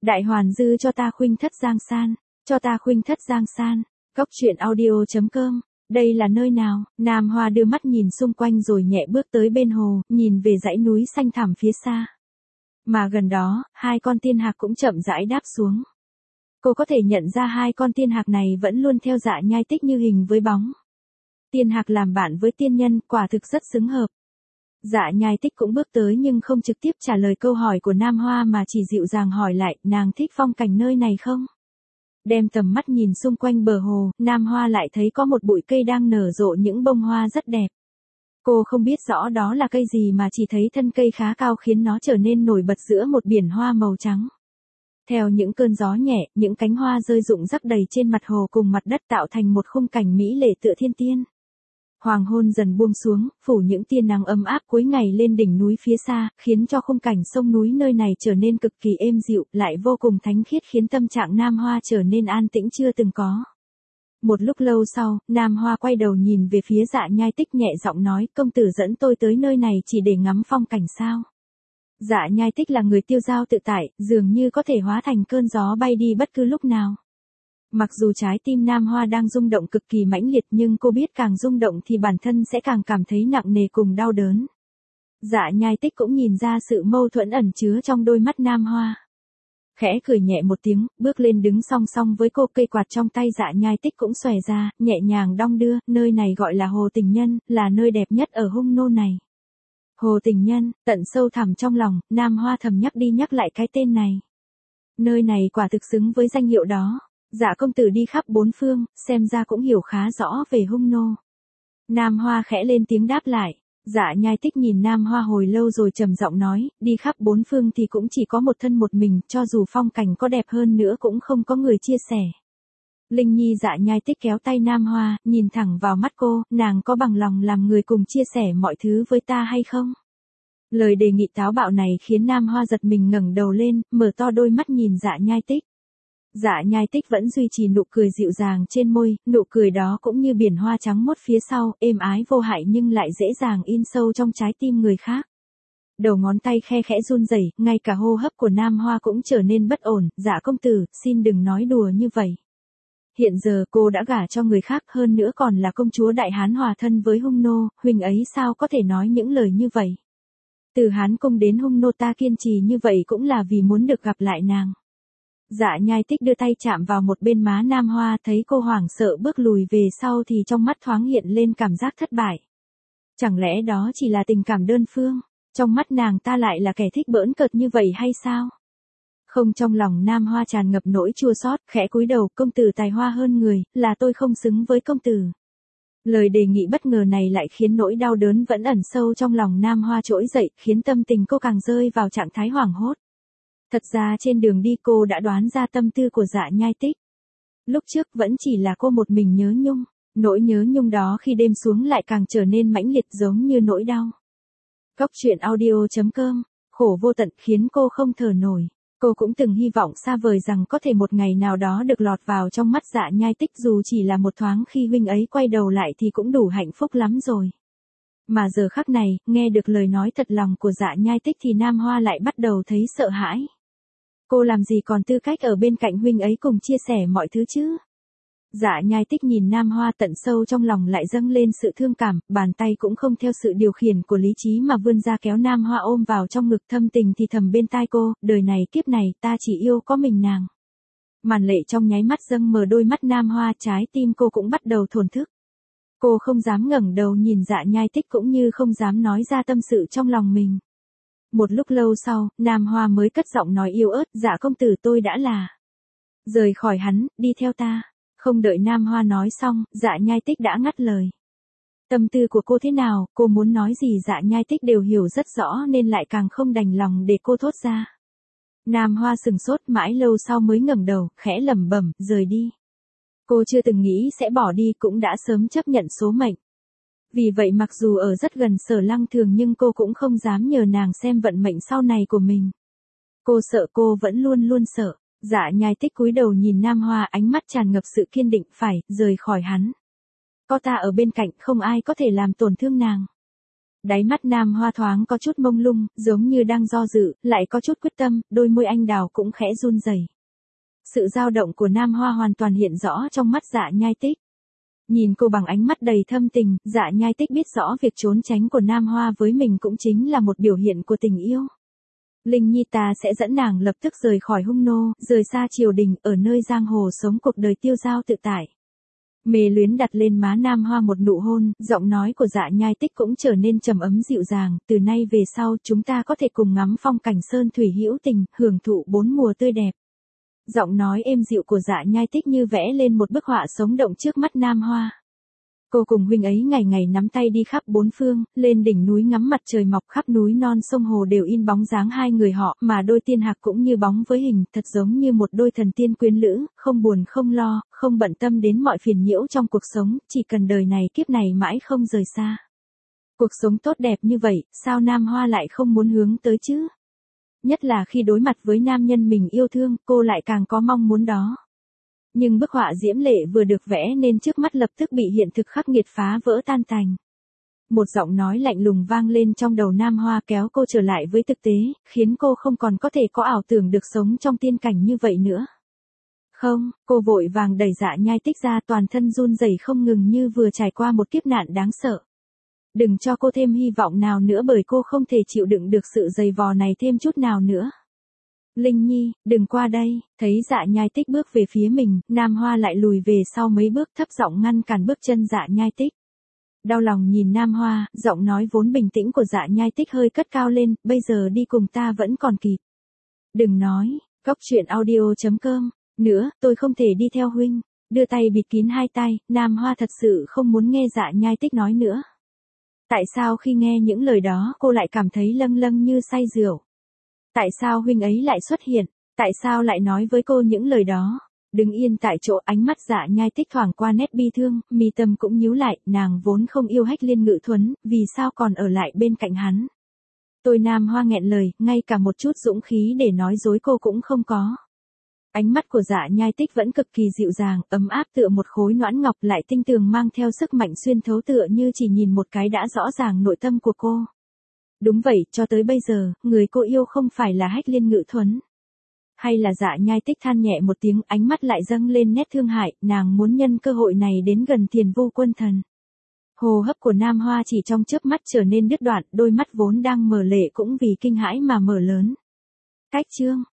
Đại hoàn dư cho ta khuynh thất giang san, cho ta khuynh thất giang san. Góc truyện audio.com. Đây là nơi nào? Nam Hoa đưa mắt nhìn xung quanh rồi nhẹ bước tới bên hồ, nhìn về dãy núi xanh thẳm phía xa. Mà gần đó, hai con tiên hạc cũng chậm rãi đáp xuống. Cô có thể nhận ra hai con tiên hạc này vẫn luôn theo Dạ Nhai Tích như hình với bóng. Tiên hạc làm bạn với tiên nhân, quả thực rất xứng hợp. Dạ Nhai Tích cũng bước tới nhưng không trực tiếp trả lời câu hỏi của Nam Hoa mà chỉ dịu dàng hỏi lại, nàng thích phong cảnh nơi này không? Đem tầm mắt nhìn xung quanh bờ hồ, Nam Hoa lại thấy có một bụi cây đang nở rộ những bông hoa rất đẹp. Cô không biết rõ đó là cây gì mà chỉ thấy thân cây khá cao khiến nó trở nên nổi bật giữa một biển hoa màu trắng. Theo những cơn gió nhẹ, những cánh hoa rơi rụng rắc đầy trên mặt hồ cùng mặt đất tạo thành một khung cảnh mỹ lệ tựa thiên tiên. Hoàng hôn dần buông xuống, phủ những tia nắng ấm áp cuối ngày lên đỉnh núi phía xa, khiến cho khung cảnh sông núi nơi này trở nên cực kỳ êm dịu, lại vô cùng thánh khiết khiến tâm trạng Nam Hoa trở nên an tĩnh chưa từng có. Một lúc lâu sau, Nam Hoa quay đầu nhìn về phía Dạ Nhai Tích nhẹ giọng nói, công tử dẫn tôi tới nơi này chỉ để ngắm phong cảnh sao? Dạ Nhai Tích là người tiêu dao tự tại, dường như có thể hóa thành cơn gió bay đi bất cứ lúc nào. Mặc dù trái tim Nam Hoa đang rung động cực kỳ mãnh liệt nhưng cô biết càng rung động thì bản thân sẽ càng cảm thấy nặng nề cùng đau đớn. Dạ Nhai Tích cũng nhìn ra sự mâu thuẫn ẩn chứa trong đôi mắt Nam Hoa. Khẽ cười nhẹ một tiếng, bước lên đứng song song với cô, cây quạt trong tay Dạ Nhai Tích cũng xòe ra, nhẹ nhàng đong đưa, nơi này gọi là Hồ Tình Nhân, là nơi đẹp nhất ở Hung Nô này. Hồ Tình Nhân, tận sâu thẳm trong lòng, Nam Hoa thầm nhắc đi nhắc lại cái tên này. Nơi này quả thực xứng với danh hiệu đó. Dạ công tử đi khắp bốn phương, xem ra cũng hiểu khá rõ về Hung Nô. Nam Hoa khẽ lên tiếng đáp lại. Dạ Nhai Tích nhìn Nam Hoa hồi lâu rồi trầm giọng nói, đi khắp bốn phương thì cũng chỉ có một thân một mình, cho dù phong cảnh có đẹp hơn nữa cũng không có người chia sẻ. Linh Nhi Dạ Nhai Tích kéo tay Nam Hoa, nhìn thẳng vào mắt cô, nàng có bằng lòng làm người cùng chia sẻ mọi thứ với ta hay không? Lời đề nghị táo bạo này khiến Nam Hoa giật mình ngẩng đầu lên, mở to đôi mắt nhìn Dạ Nhai Tích. Dạ Nhai Tích vẫn duy trì nụ cười dịu dàng trên môi, nụ cười đó cũng như biển hoa trắng muốt phía sau, êm ái vô hại nhưng lại dễ dàng in sâu trong trái tim người khác. Đầu ngón tay khe khẽ run rẩy, ngay cả hô hấp của Nam Hoa cũng trở nên bất ổn. Dạ công tử, xin đừng nói đùa như vậy. Hiện giờ cô đã gả cho người khác, hơn nữa còn là công chúa Đại Hán hòa thân với Hung Nô, huynh ấy sao có thể nói những lời như vậy? Từ Hán Cung đến Hung Nô ta kiên trì như vậy cũng là vì muốn được gặp lại nàng. Dạ Nhai Tích đưa tay chạm vào một bên má Nam Hoa, thấy cô hoảng sợ bước lùi về sau thì trong mắt thoáng hiện lên cảm giác thất bại. Chẳng lẽ đó chỉ là tình cảm đơn phương? Trong mắt nàng ta lại là kẻ thích bỡn cợt như vậy hay sao? Không, trong lòng Nam Hoa tràn ngập nỗi chua xót, khẽ cúi đầu, công tử tài hoa hơn người, là tôi không xứng với công tử. Lời đề nghị bất ngờ này lại khiến nỗi đau đớn vẫn ẩn sâu trong lòng Nam Hoa trỗi dậy, khiến tâm tình cô càng rơi vào trạng thái hoảng hốt. Thật ra trên đường đi cô đã đoán ra tâm tư của Dạ Nhai Tích. Lúc trước vẫn chỉ là cô một mình nhớ nhung, nỗi nhớ nhung đó khi đêm xuống lại càng trở nên mãnh liệt giống như nỗi đau. Góc truyện audio.com, khổ vô tận khiến cô không thở nổi. Cô cũng từng hy vọng xa vời rằng có thể một ngày nào đó được lọt vào trong mắt Dạ Nhai Tích, dù chỉ là một thoáng khi huynh ấy quay đầu lại thì cũng đủ hạnh phúc lắm rồi. Mà giờ khắc này, nghe được lời nói thật lòng của Dạ Nhai Tích thì Nam Hoa lại bắt đầu thấy sợ hãi. Cô làm gì còn tư cách ở bên cạnh huynh ấy cùng chia sẻ mọi thứ chứ? Dạ Nhai Tích nhìn Nam Hoa, tận sâu trong lòng lại dâng lên sự thương cảm, bàn tay cũng không theo sự điều khiển của lý trí mà vươn ra kéo Nam Hoa ôm vào trong ngực, thâm tình thì thầm bên tai cô, đời này kiếp này ta chỉ yêu có mình nàng. Màn lệ trong nháy mắt dâng mờ đôi mắt Nam Hoa, trái tim cô cũng bắt đầu thổn thức. Cô không dám ngẩng đầu nhìn Dạ Nhai Tích cũng như không dám nói ra tâm sự trong lòng mình. Một lúc lâu sau, Nam Hoa mới cất giọng nói yếu ớt, dạ công tử tôi đã là. Rời khỏi hắn, đi theo ta. Không đợi Nam Hoa nói xong, Dạ Nhai Tích đã ngắt lời. Tâm tư của cô thế nào, cô muốn nói gì Dạ Nhai Tích đều hiểu rất rõ nên lại càng không đành lòng để cô thốt ra. Nam Hoa sừng sốt mãi lâu sau mới ngẩng đầu, khẽ lẩm bẩm, rời đi. Cô chưa từng nghĩ sẽ bỏ đi, cũng đã sớm chấp nhận số mệnh. Vì vậy mặc dù ở rất gần Sở Lăng Thường nhưng cô cũng không dám nhờ nàng xem vận mệnh sau này của mình. Cô sợ, cô vẫn luôn luôn sợ. Dạ Nhai Tích cúi đầu nhìn Nam Hoa, ánh mắt tràn ngập sự kiên định, phải, rời khỏi hắn. Có ta ở bên cạnh, không ai có thể làm tổn thương nàng. Đáy mắt Nam Hoa thoáng có chút mông lung, giống như đang do dự, lại có chút quyết tâm, đôi môi anh đào cũng khẽ run rẩy. Sự dao động của Nam Hoa hoàn toàn hiện rõ trong mắt Dạ Nhai Tích. Nhìn cô bằng ánh mắt đầy thâm tình, Dạ Nhai Tích biết rõ việc trốn tránh của Nam Hoa với mình cũng chính là một biểu hiện của tình yêu. Linh Nhi ta sẽ dẫn nàng lập tức rời khỏi hung nô, rời xa triều đình, ở nơi giang hồ sống cuộc đời tiêu dao tự tại. Mê Luyến đặt lên má Nam Hoa một nụ hôn, giọng nói của Dạ Nhai Tích cũng trở nên trầm ấm dịu dàng, từ nay về sau chúng ta có thể cùng ngắm phong cảnh sơn thủy hữu tình, hưởng thụ bốn mùa tươi đẹp. Giọng nói êm dịu của Dạ Nhai Tích như vẽ lên một bức họa sống động trước mắt Nam Hoa. Cô cùng huynh ấy ngày ngày nắm tay đi khắp bốn phương, lên đỉnh núi ngắm mặt trời mọc, khắp núi non sông hồ đều in bóng dáng hai người họ, mà đôi tiên hạc cũng như bóng với hình, thật giống như một đôi thần tiên quyến lữ, không buồn không lo, không bận tâm đến mọi phiền nhiễu trong cuộc sống, chỉ cần đời này kiếp này mãi không rời xa. Cuộc sống tốt đẹp như vậy, sao Nam Hoa lại không muốn hướng tới chứ? Nhất là khi đối mặt với nam nhân mình yêu thương, cô lại càng có mong muốn đó. Nhưng bức họa diễm lệ vừa được vẽ nên trước mắt lập tức bị hiện thực khắc nghiệt phá vỡ tan tành. Một giọng nói lạnh lùng vang lên trong đầu Nam Hoa kéo cô trở lại với thực tế, khiến cô không còn có thể có ảo tưởng được sống trong tiên cảnh như vậy nữa. Không, cô vội vàng đẩy Dạ Nhai Tích ra, toàn thân run rẩy không ngừng như vừa trải qua một kiếp nạn đáng sợ. Đừng cho cô thêm hy vọng nào nữa, bởi cô không thể chịu đựng được sự dày vò này thêm chút nào nữa. Linh Nhi, đừng qua đây. Thấy Dạ Nhai Tích bước về phía mình, Nam Hoa lại lùi về sau mấy bước, thấp giọng ngăn cản bước chân Dạ Nhai Tích. Đau lòng nhìn Nam Hoa, giọng nói vốn bình tĩnh của Dạ Nhai Tích hơi cất cao lên, bây giờ đi cùng ta vẫn còn kịp. Đừng nói, coctruyện.audio.com, nữa, tôi không thể đi theo huynh. Đưa tay bịt kín hai tay, Nam Hoa thật sự không muốn nghe Dạ Nhai Tích nói nữa. Tại sao khi nghe những lời đó cô lại cảm thấy lâng lâng như say rượu? Tại sao huynh ấy lại xuất hiện? Tại sao lại nói với cô những lời đó? Đứng yên tại chỗ, ánh mắt Dạ Nhai Tích thoảng qua nét bi thương, mi tâm cũng nhíu lại, nàng vốn không yêu Hách Liên Ngự Thuấn, vì sao còn ở lại bên cạnh hắn? Tôi Nam Hoa nghẹn lời, ngay cả một chút dũng khí để nói dối cô cũng không có. Ánh mắt của Dạ Nhai Tích vẫn cực kỳ dịu dàng, ấm áp tựa một khối noãn ngọc, lại tinh tường mang theo sức mạnh xuyên thấu, tựa như chỉ nhìn một cái đã rõ ràng nội tâm của cô. Đúng vậy, cho tới bây giờ, người cô yêu không phải là Hách Liên Ngự Thuấn. Hay là Dạ Nhai Tích than nhẹ một tiếng, ánh mắt lại dâng lên nét thương hại, nàng muốn nhân cơ hội này đến gần Thiền Vô Quân Thần. Hô hấp của Nam Hoa chỉ trong chớp mắt trở nên đứt đoạn, đôi mắt vốn đang mở lệ cũng vì kinh hãi mà mở lớn. Cách chương